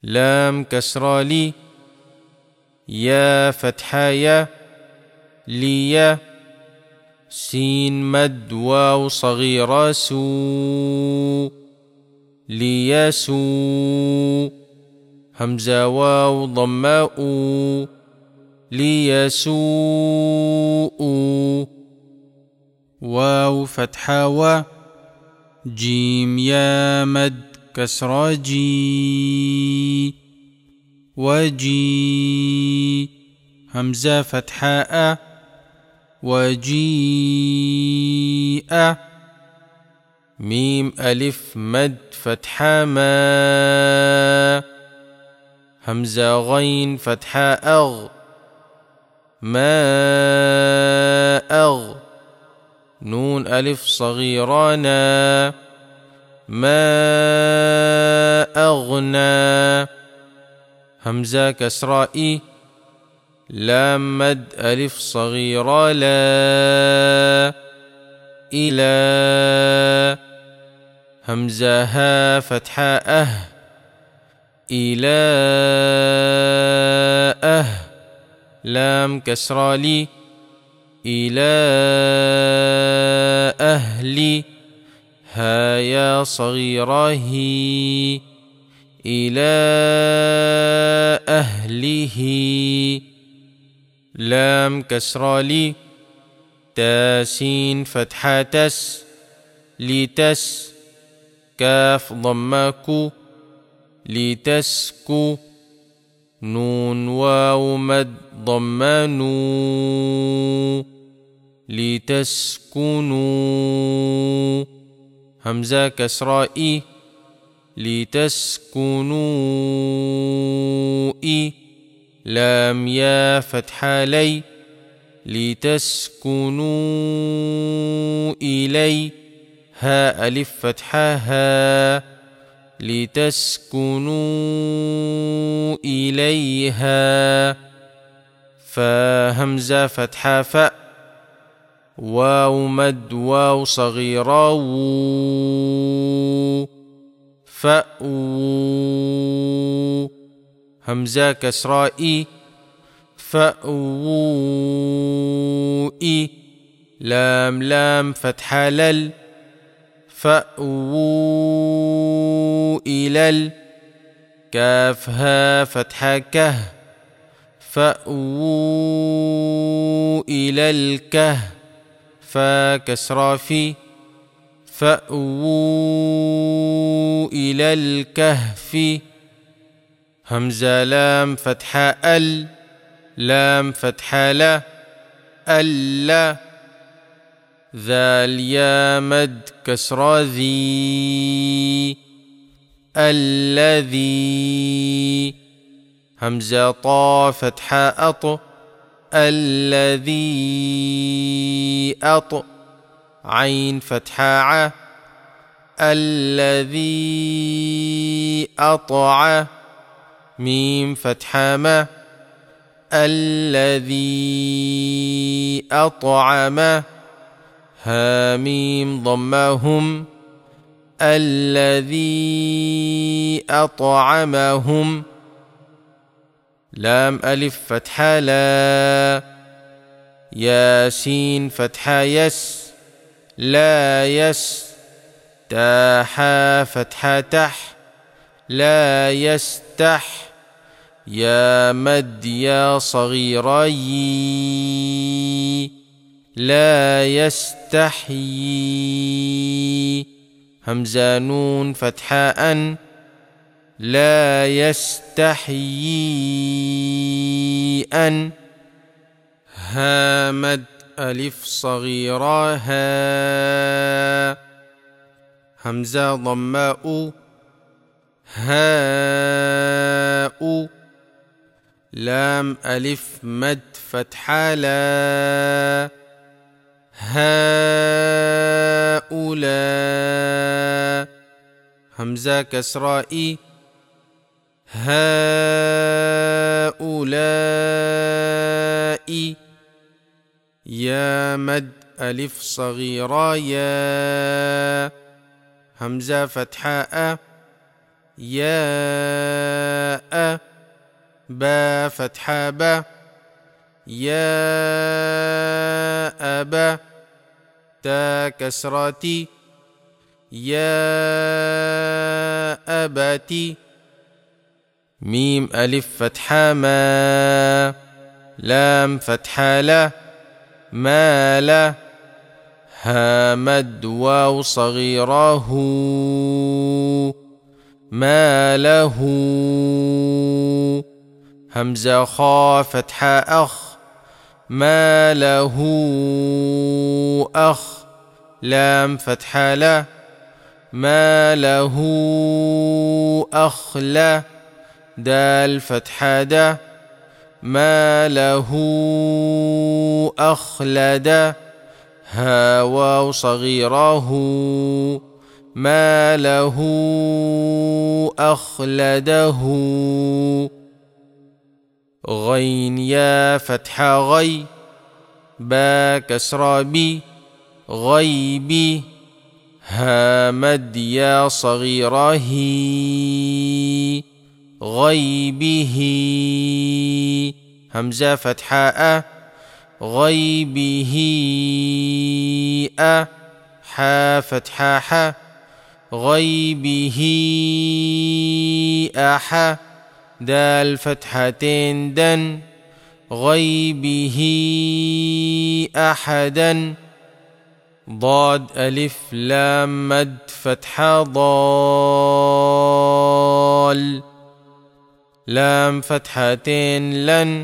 لام كسرى لي، يا فتحة يا، لي، سين مد واو صغيرة سو، ليسو، همزة واو ضماء، ليسوء، واو فتحة و، جيم يا مد كسرى جي، وجي، همزة فتحة أ، وجيء، ميم ألف مد فتحة ما، همزة غين فتحة أغ، ما أغ، نون ألف صغيرة نا، ما أغنى، همزة كسرى إي، لام مد ألف صغيرة لا، إلى، همزة ها فتحة أه، إلى أه، لام كسرى لي، إلى أهلي، ها يا صغيرة هي، إلى أهله، لام كسرى لي، تاسين فتحة تس، لتس، كاف ضماكو، لتسكو، نون واو مد ضمانو، لتسكنوا، همزة كسرى إي، لتسكنوا إي، لام يا فتحة لي، لتسكنوا إلي، ها ألف فتحة ها، لتسكنوا إليها، فهمزة فتحة ف، واو مد واو صغيرة و، فأو، همزة كسرى إي، فأوئي، لام لام فتحة لل، فأووا إلى، كاف ها فتحة كه، فأووا إلى الكه، فا كسرى في، فأووا إلى الكهف، همزة لام فتحة ال، لام فتحة لا، ألا، ذال يا مد كسرى ذي، الذي، همزة طا فتحة أط، الذي أط، عين فتحة ع، الذي أطع، ميم فتحة ما، الذي أطعم، هاميم ضمهم، الذي أطعمهم، لام ألف فتحة لا، ياسين فتحة يس، لا يس، تاحا فتحة تح، لا يستح، يا مد يا صغيرة يي، لا يستحيي، همزة نون فتحة أن، لا يستحيي أن، ها مد ألف صغيرة ها، همزة ضماء، هاء، لام ألف مد فتحة لا، هؤلاء، همزة كسرى إي، هؤلاء، يا مد ألف صغيرة يا، همزة فتحة أ، يا با فتحة با يا أبا تا كسرتي يا أباتي ميم ألف فتحة ما لام فتحة لا ما لا ها مد واو صغيرة هو ما له همزة خا فتحة أخ ما له أخ لام فتحة لا ما له أخ لا دال فتحة دا ما له أخلد ها واو صغيرة هو ما له أخلده غين يا فتحة غي با كسرة بي غيبي ها مد يا صغيرة هي غيبه همزة فتحة أ غيبه أ حا فتحة ح غيبه أح دال فتحتين دن غيبه أحدا ضاد ألف لام مد فتحة ضال لام فتحتين لن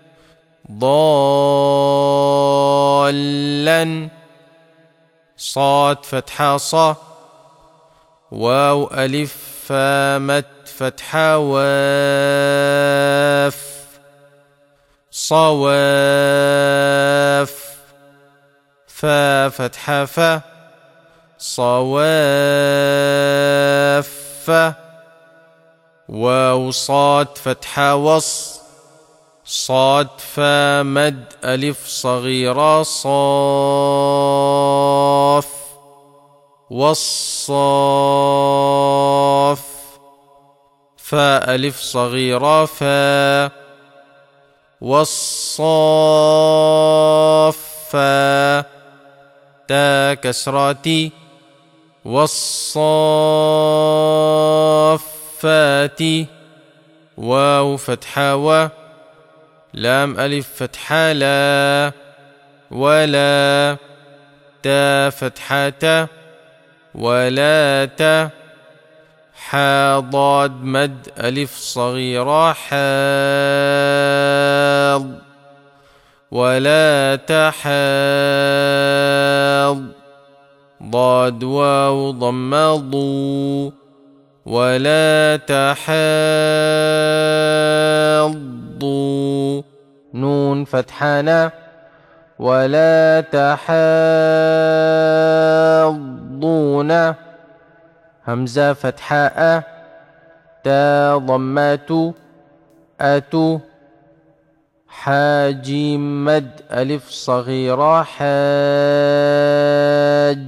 ضالا صاد فتحة صا واو ألف فامت فتحة واف صواف فا فتحة فا صواف واو صاد فتحة وص صاد فا مد ألف صغيرة صاف والصاف فا ألف صغيرة فا والصاف فا تا كسراتي والصافات واو فتحة و لام ألف فتحة لا ولا تا فتحة تا ولا تا حا ضاد مد ألف صغيرة حاض ولا تحاض ضاد واو ضم ضو ولا تحاضوا نون فتحنا ولا تحاضون همزة فتحاء تا ضمات أتو حاجيم مد ألف صغيرة حاج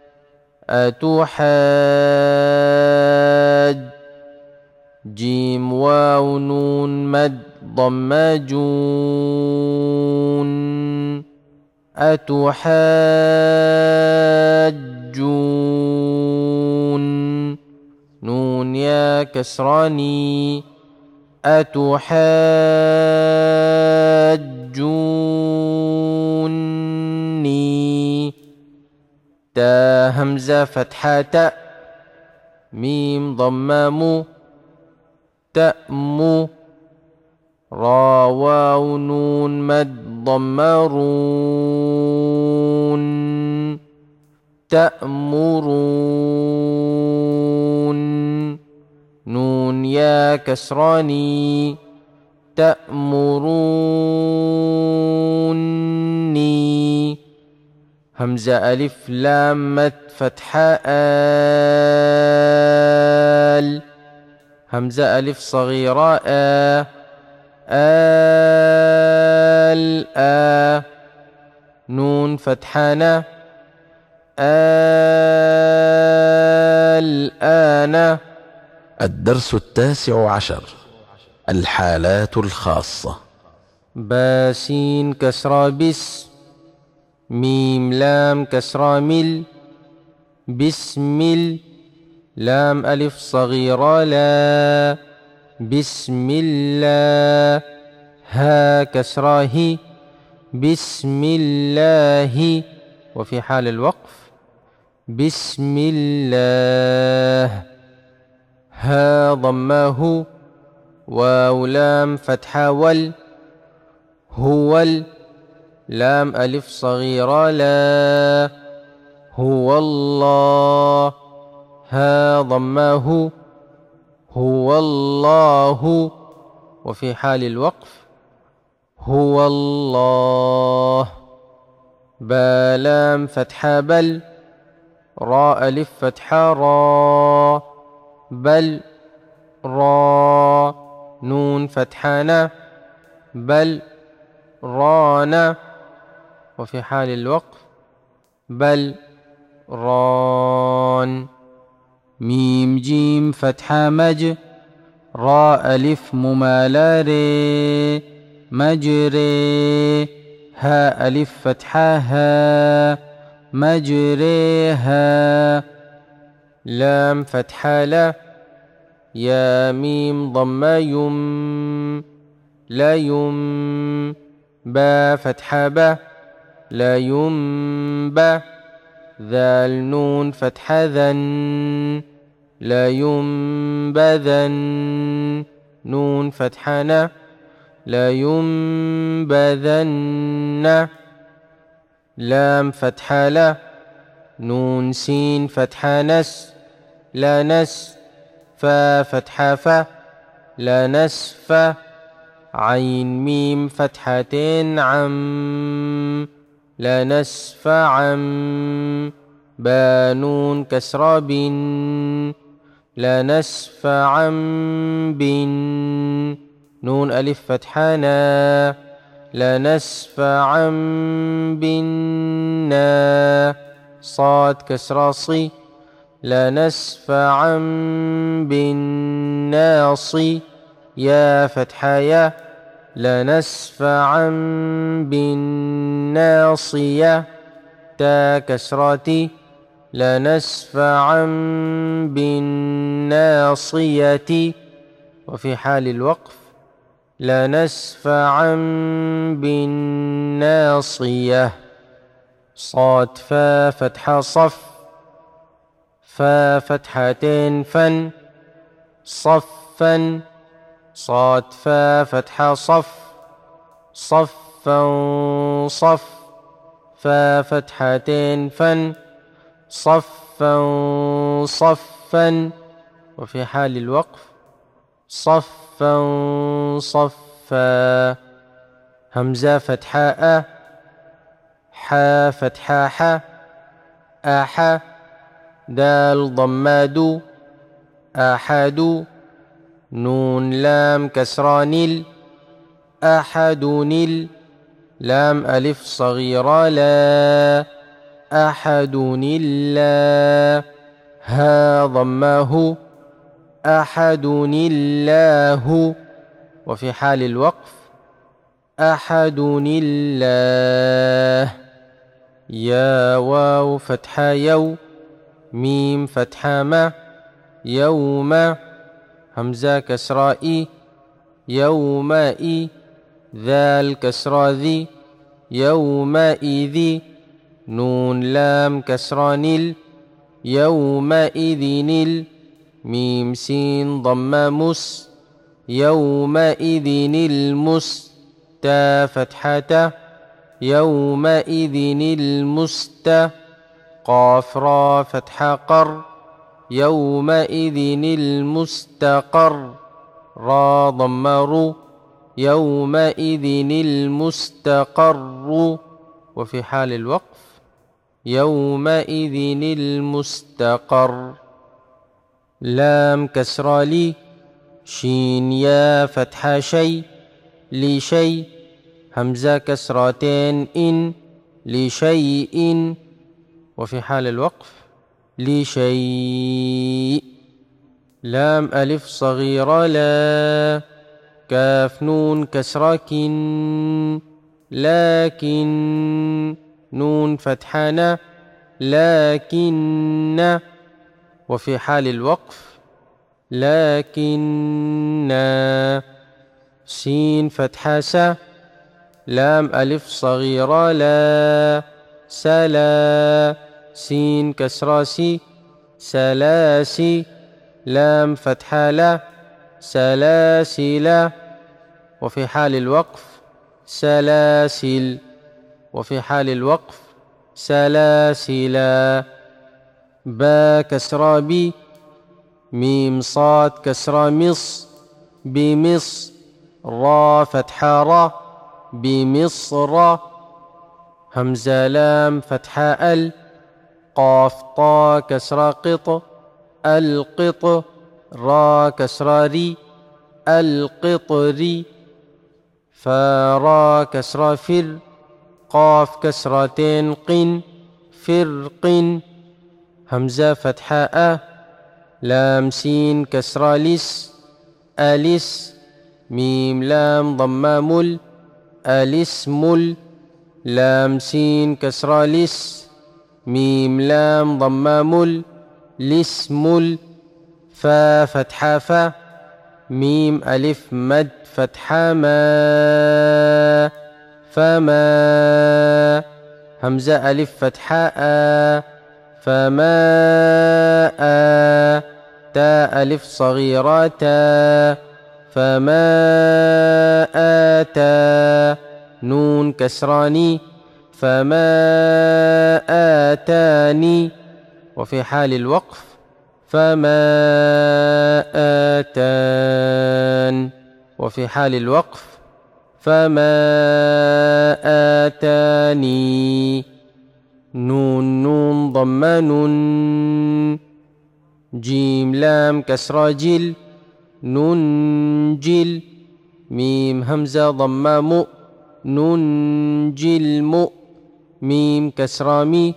أتحاج جيم واو نون مد ضماجون أتحاجون نون يا كسراني أتحاجوني تا همزة فتحة تاء ميم ضمام تأمو را واو نون مد ضمرون تأمرون نون يا كسراني تأمروني همزة ألف لام مد فتحة آل همزة ألف صغيرة آل نون فتحنا الآن. الدرس 19. الحالات الخاصة: باسين كسرى بس، ميم لام كسرى مل، بسمل، لام ألف صغيرة لا، بسم الله، ها كسرى هي، بسم الله، وفي حال الوقف بسم الله. ها ضماه، واو لام فتحة وال، هو لام ألف صغيرة لا، هو الله، ها ضماه، هو الله، وفي حال الوقف هو الله. با لام فتحة بل، راء ألف فتحة را، بل را، نون فتحة نا، بل رانا، وفي حال الوقف بل ران. ميم جيم فتحة مج، راء ألف ممالة ري، مجري، ها ألف فتحة ها، مجريها، لام فتحة لا، يا ميم ضمة يم، لا يم، با فتحة با، لا ينبى، ذال نون فتحة ذن، لا ينبذن، نون فتحة نا، لا ينبذن، لام فتحة لا، نون سين فتحة نس، لا نس، فا فتحة فا، لا نسف، عين ميم فتحتين عم، لا نسف عم، با نون كسرى بن، لا نسف عم بن، نون ألف فتحة نا، لا نسف عم بنا، صاد كسرى صي، لا نسف عم بالناصي، يا فتحة يا، لا نسف عم بالناصية، تا كسرتي، لا نسف عم بالناصية، وفي حال الوقف لا نسف عم بالناصية. صاد فا فتحة صف، فا فتحتين فن، صفا، صاد فا فتحة صف، صفا صف، فا فتحتين فن، صفا صفا، وفي حال الوقف صفا صفا. همزة فتحاء، حا فتحا حا، أحا، دال ضماد، أحد، نون لام كسران، أحد نل، لام ألف صغيرة لا، أحد الله، ها ضماه، أحد الله، وفي حال الوقف أحد الله. يا واو فتحة يو، ميم فتحة ما، يوم، همزة كسرى يومئ، ذال كسرى ذي، يومئذ، نون لام كسرى نل، يومئذ نل، ميم سين ضمة مس، يومئذ المس، تا فتحة، يومئذ المست، قاف را فتحة قر، يومئذ المستقر، را ضمر، يومئذ المستقر، وفي حال الوقف يومئذ المستقر. لام كسرى لي، شين يا فتحة شي، لشي، همزة كسرتين إن، لشيء، وفي حال الوقف لشيء. لام ألف صغيرة لا، كاف نون كسرة كن لكن نون فتحة لكن. وفي حال الوقف لكن سين فتحة س لام ألف صغيرة لا سلا سين كسرة سي سلاسي لام فتحة لا سلاسل. وفي حال الوقف سلاسل. وفي حال الوقف سلاسلا. با كسرة بي ميم صاد كسرة مص بمص را فتحة را بمصر. همزة لام فتحة ال قاف طا كسرة قط القط را كسرة ري القطر. فارا كسرة فر قاف كسرتين قن فرق. همزة فتحة أ لام سين كسرة لس ألس ميم لام ضمة مل الاسم لام سين كسرة لس ميم لام ضمة مل الاسم. فا فتحة فا ميم ألف مد فتحة ما فما. همزة ألف فتحة آ فما تا ألف صغيرة تا فما آتا نون كسراني فما آتاني. وفي حال الوقف فما آتان. وفي حال الوقف فما آتاني. نون نون ضمة نون جيم لام كسرة جل ننجل ميم همزة ضمة مؤ ننجل مؤ ميم كسرة مي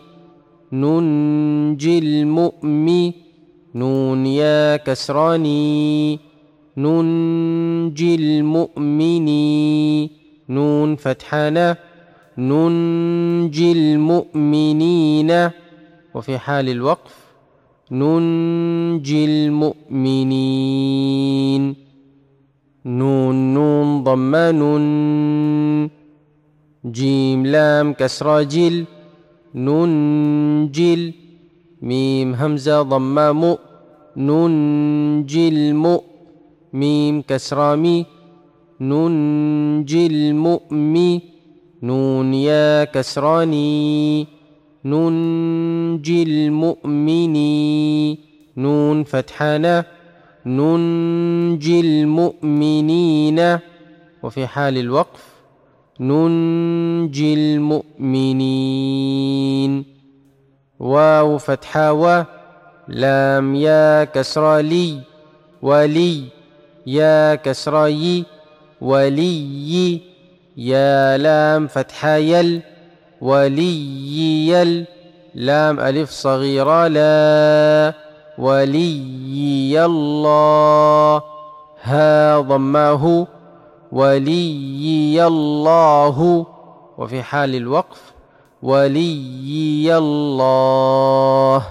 ننجل مؤمي نون يا كسراني ننجي المؤمني نون فتحنا ننجي المؤمنين. وفي حال الوقف ننجي المؤمنين. نون نون ضمة نون جيم لام كسرة جل ننجل ميم همزة ضمة مؤ ننجي المؤ ميم كسرة مي ننجي المؤمي نون يا كسراني ننجي المؤمني نون فتحنا ننجي المؤمنين. وفي حال الوقف ننجي المؤمنين. واو فتحة و لام يا كسرة لي ولي يا كسرة ي ولي يا لام فتحة يل ولي يل لام ألف صغيرة لا ولي الله ها ضماه ولي الله. وفي حال الوقف ولي الله.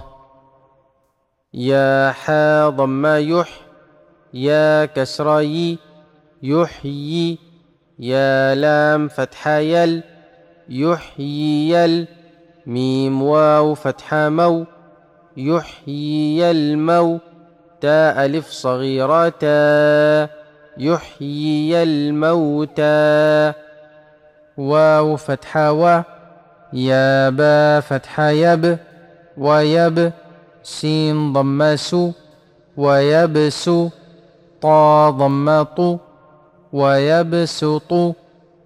يا حا ضمة يح يا كسرة ي يحيي يا لام فتحة يل يحيي يل ميم واو فتحة مو يحيي المو تا ألف صغيرة تا يحيي الموتى واو فتحة و يا با فتحة يب ويب سين ضمة سو ويبس طا ضمة طو ويبسط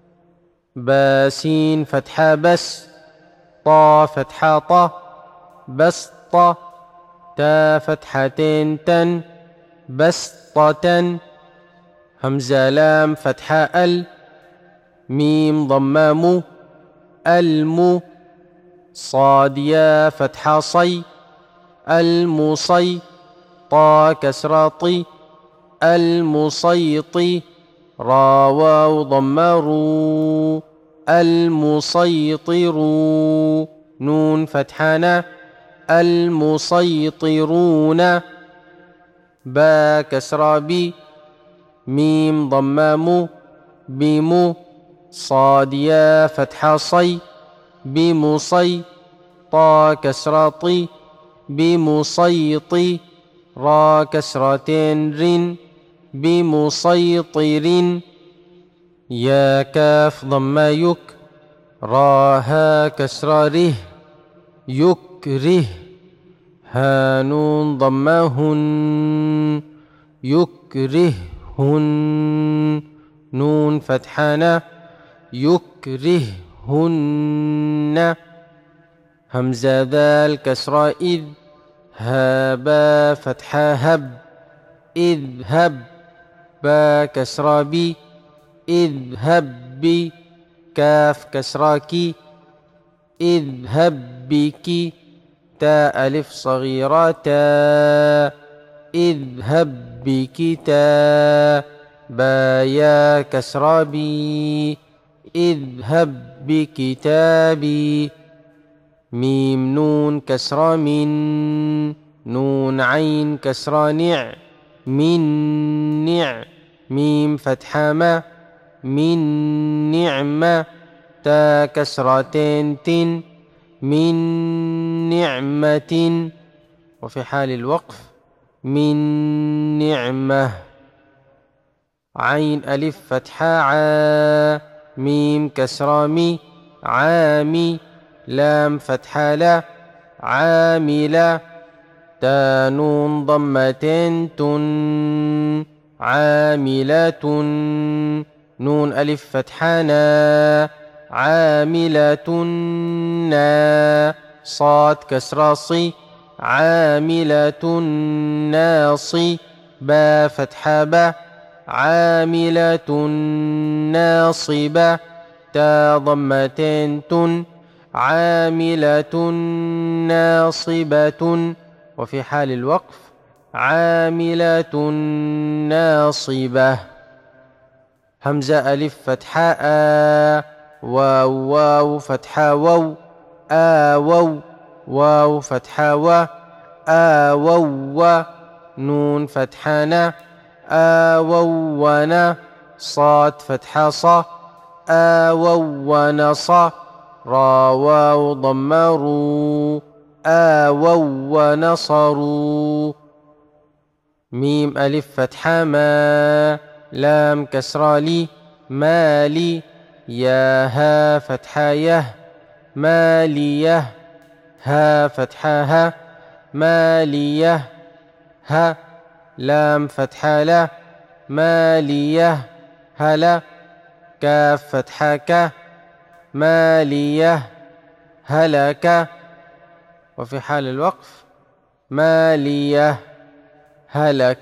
باسين فتحة بس طا فتحة طا بسط تا فتحتين تن بسطة همزة لام فتحة ال ميم ضمة مو المو صاد يا فتحة صي المصي طا كسرة طي المصيطي را واو ضمروا المسيطر نون فتحنا المسيطرون با كسرى بي ميم ضمام بمو صاد يا فتح صي بمصي طا كسرى طي بمسيطي را كسرتين رن بمسيطر يا كاف ضم يك را ها كسرى ره يكره ها نون ضمهن يكرههن نون فتحنا يكرههن همزة ذال كسرى إذ هابا فتحة هب اذهب با كسرى بي اذهب بي كاف كسرى كي اذهب بك تا ألف صغيرة تا اذهب بكتا با يا كسرى بي اذهب بكتابي ميم نون كسرى من نون عين كسرى نع من نع ميم فتحة ما من نعمة تا كسرتين تن من نعمة وفي حال الوقف من نعمة عين ألف فتحة عا ميم كسرى مي عامي لام فتحة لا عاملة تا نون ضمتين تن عاملة نون ألف فتحة نا عاملة نا صاد كسرى صي عاملة ناصي با فتحة با عاملة ناصبة تا ضمتين تن عاملة ناصبة وفي حال الوقف عاملة ناصبة همزة ألف فتحة آ واو واو فتحة واو آووا واو فتحة و آووا نون فتحة نا آوونا صاد فتحة ص آوونص را واو ضمروا آووا ونصروا ميم ألف فتحة ما لام كسرى لي مالي يا ها فتحة يه ماليه ها فتحة ها ماليه ها لام فتحة لا ماليه هلا كاف فتحة ك ماليه هلك وفي حال الوقف ماليه هلك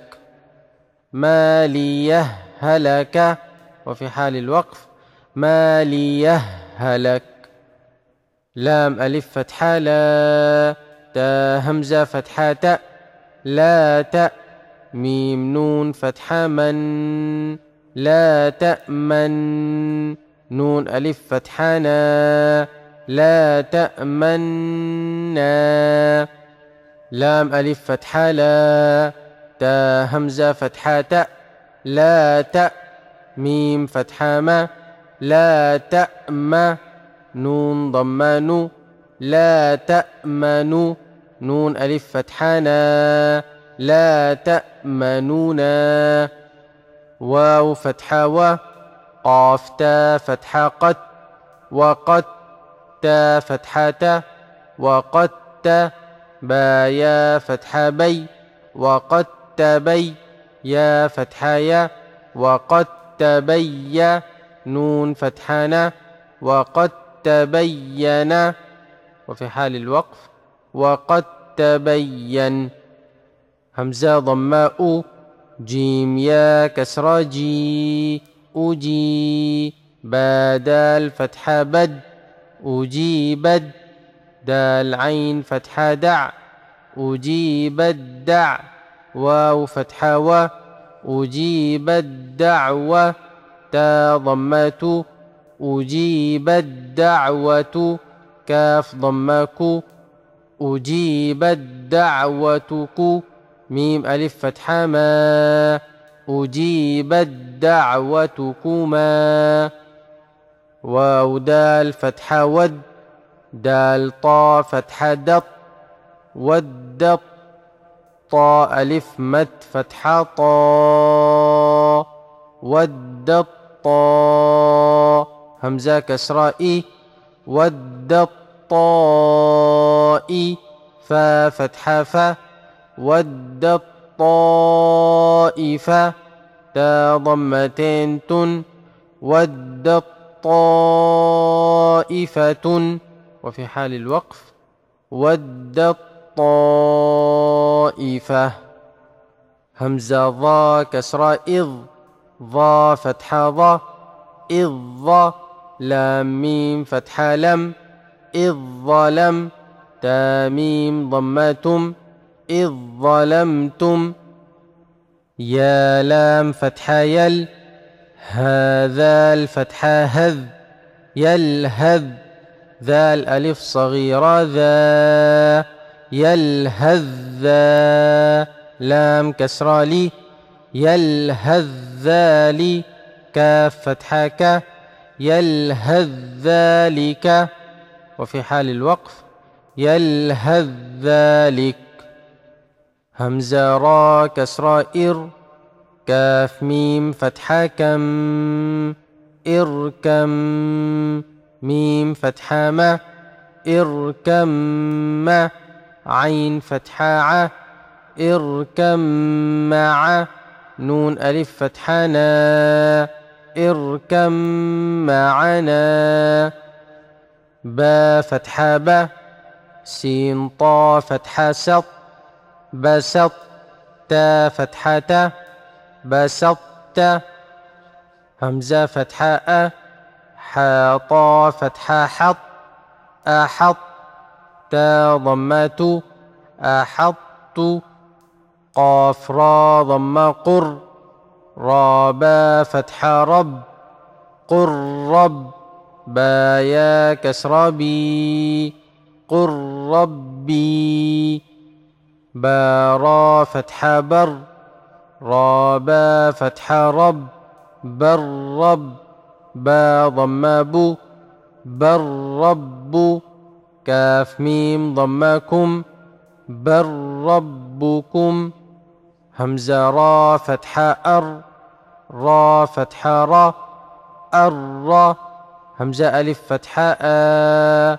ماليه هلك وفي حال الوقف ماليه هلك لام ألف فتحة لا تا همزة فتحة تاء لا تاء ميم نون فتحة من لا تأمن نون ألف فتحة نا لا تأمنا لام ألف فتحة لا تا همزة فتحة تاء لا تاء ميم فتحة ما لا تأمى نون ضمان لا تأمنوا نون ألف فتحة نا لا تأمنونا واو فتحة و قاف تا فتحة قد وقد تا فتحة تا وقد تا با يا فتحة بي وقد تبي يا فتحة يا وقد تبي نون فتحنا وقد تبين وفي حال الوقف وقد تبين همزة ضماء جيم يا كسرى جي أجي بدال فتحة بد أجيبد دال عين فتحة دع أجيب الدع واو فتحة و أجيب الدعوة تا ضمة أجيبت دعوة كاف ضمك أجيبت دعوتك ميم ألف فتحة ما أجيبت دعوتكما واو دال فتحة ود دال طا فتحة دط ودت طا ألف مد فتحة طا ودت طا همزة كسرة إي ودت طائي فا فتحة فا ودت طائفة تا ضمتين تن ودت طائفة وفي حال الوقف ودت طائفة همزة ضا كسرة إذ ضا فتحة ضا إذ ضا لام ميم فتحة لم إذ ظلم تا ميم ضمتم إذ ظلمتم يا لام فتحة يل هذا الفتحة هذ يلهذ ذا الألف صغيرة ذا يلهذ ذا لام كسرة لي يلهذ ذلك كاف فتحة ك يلهذ ذلك وفي حال الوقف يلهذ ذلك همزة را كسرة إر كاف ميم فتحة كم إركم ميم فتحة ما إركم ما عين فتحة ع إركم مع نون ألف فتحة نا إركم معنا با فتحة با سين طا فتحة سط بسط تا فتحة تا بسطت همزة فتحة أ حاطا فتحة حط أحط تا ضمة أحط قاف را ضمة قر رابا فتحة رب قر رب بايا كسر بي قر ربي بارا فتحة بر رابا فتحة رب بر رب با ضم بو بر رب كاف ميم ضمكم بر ربكم همزة را فتحة أر را فتحة را أر همزة ألف فتحة آ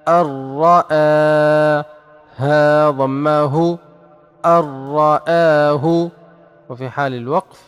الرأى ها ضمه الرآه وفي حال الوقف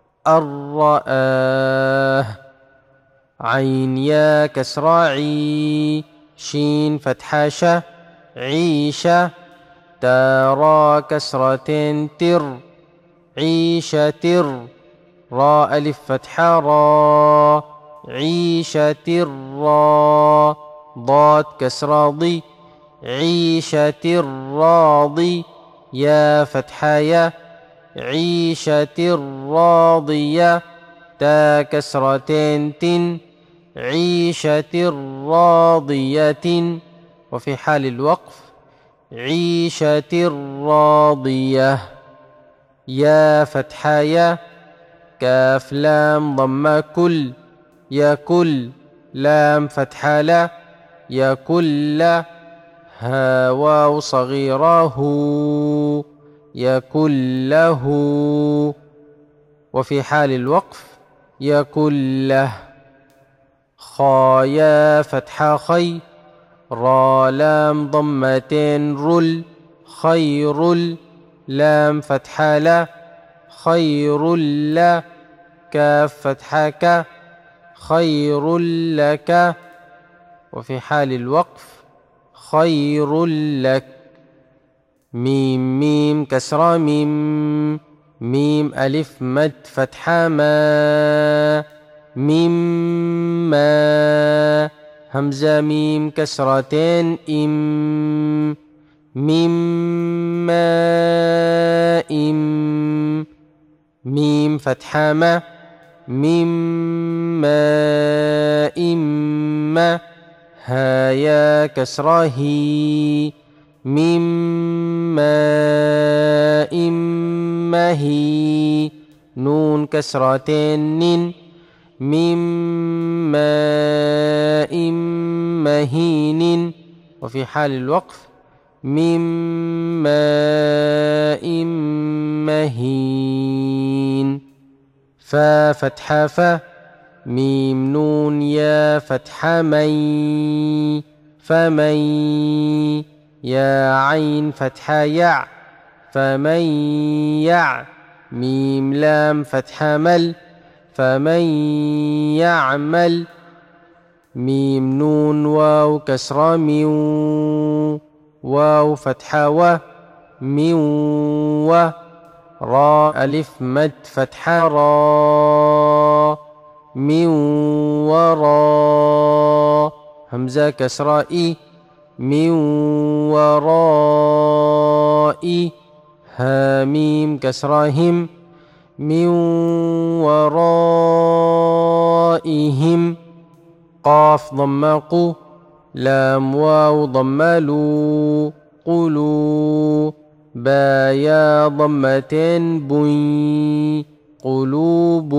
الرآه عين يا كسرى عي شين فتحة ش عيشة تارا كسرة تر عيشة تر را ألف فتحة را عيشة را ضاد كسرة ضي عيشة راضي يا فتحة يا عيشة راضية تا كسرتين تن عيشة راضية وفي حال الوقف عيشة راضية يا فتحة يا كاف لام ضم كل يكل لام فتحة لا يكل ها واو صغيرة هو يكل له وفي حال الوقف يكل له خايا فتحة خي را لام ضمتين رل خير لام فتحة لا خير لا كاف فتحة ك خير لك وفي حال الوقف خير لك ميم ميم كسرة ميم ميم ألف مد فتحة ما ميم ما همزة ميم كسرتين إم ميم ما إم ميم فتحة ما ميم ماء ما هايا كسره من ماء مهي نون كسرتين من ماء مهين. وفي حال الوقف من ماء مهين. فا فتحة فا ميم نون يا فتحة مي فمي يا عين فتحة يع فمن يع ميم لام فتحة مل فمن يعمل ميم نون واو كسرة ميو واو فتحة و ميو و را ألف مد فتحة را ميو ورا همزة كسرة إي ميو ورائي هاميم كسرة هم من ورائهم. قاف ضم قو لام واو ضم لو قلو با يا ضمتين بوي قلوب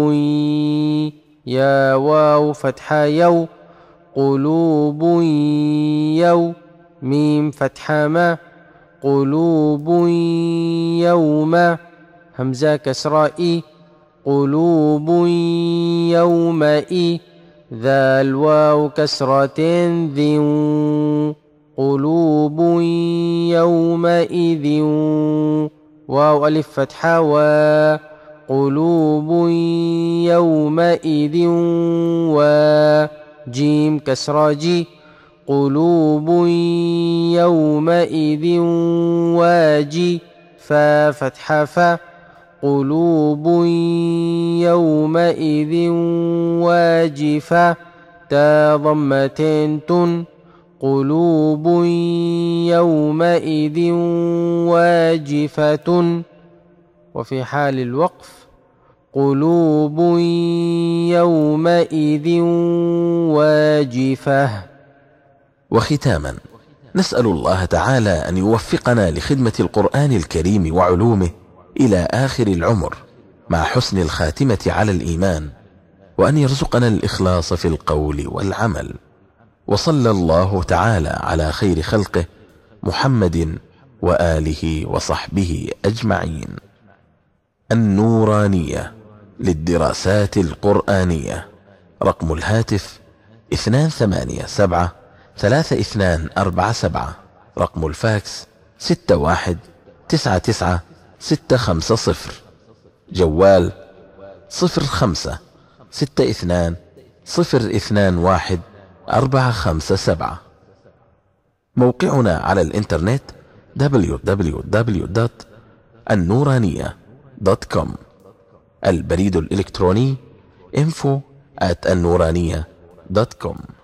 يا واو فتحة يو قلوب يو ميم فتحة ما قلوب يوم همزة كسرة إي قلوب يومئذ ذا الواو كسرتين ذو قلوب يومئذ واو ألف فتحة و قلوب يومئذ وجيم كسرة جي قلوب يومئذ واجي فا فتحة فا قلوب يومئذ واجفة تا ضمتين تن قلوب يومئذ واجفة. وفي حال الوقف قلوب يومئذ واجفة. وختاما نسأل الله تعالى أن يوفقنا لخدمة القرآن الكريم وعلومه إلى آخر العمر مع حسن الخاتمة على الإيمان، وأن يرزقنا الإخلاص في القول والعمل. وصلى الله تعالى على خير خلقه محمد وآله وصحبه أجمعين. النورانية للدراسات القرآنية. رقم الهاتف 287-3247. رقم الفاكس 6199-650. جوال 05-62-021-457. موقعنا على الإنترنت www.النورانية.com. البريد الإلكتروني info@النورانية.com.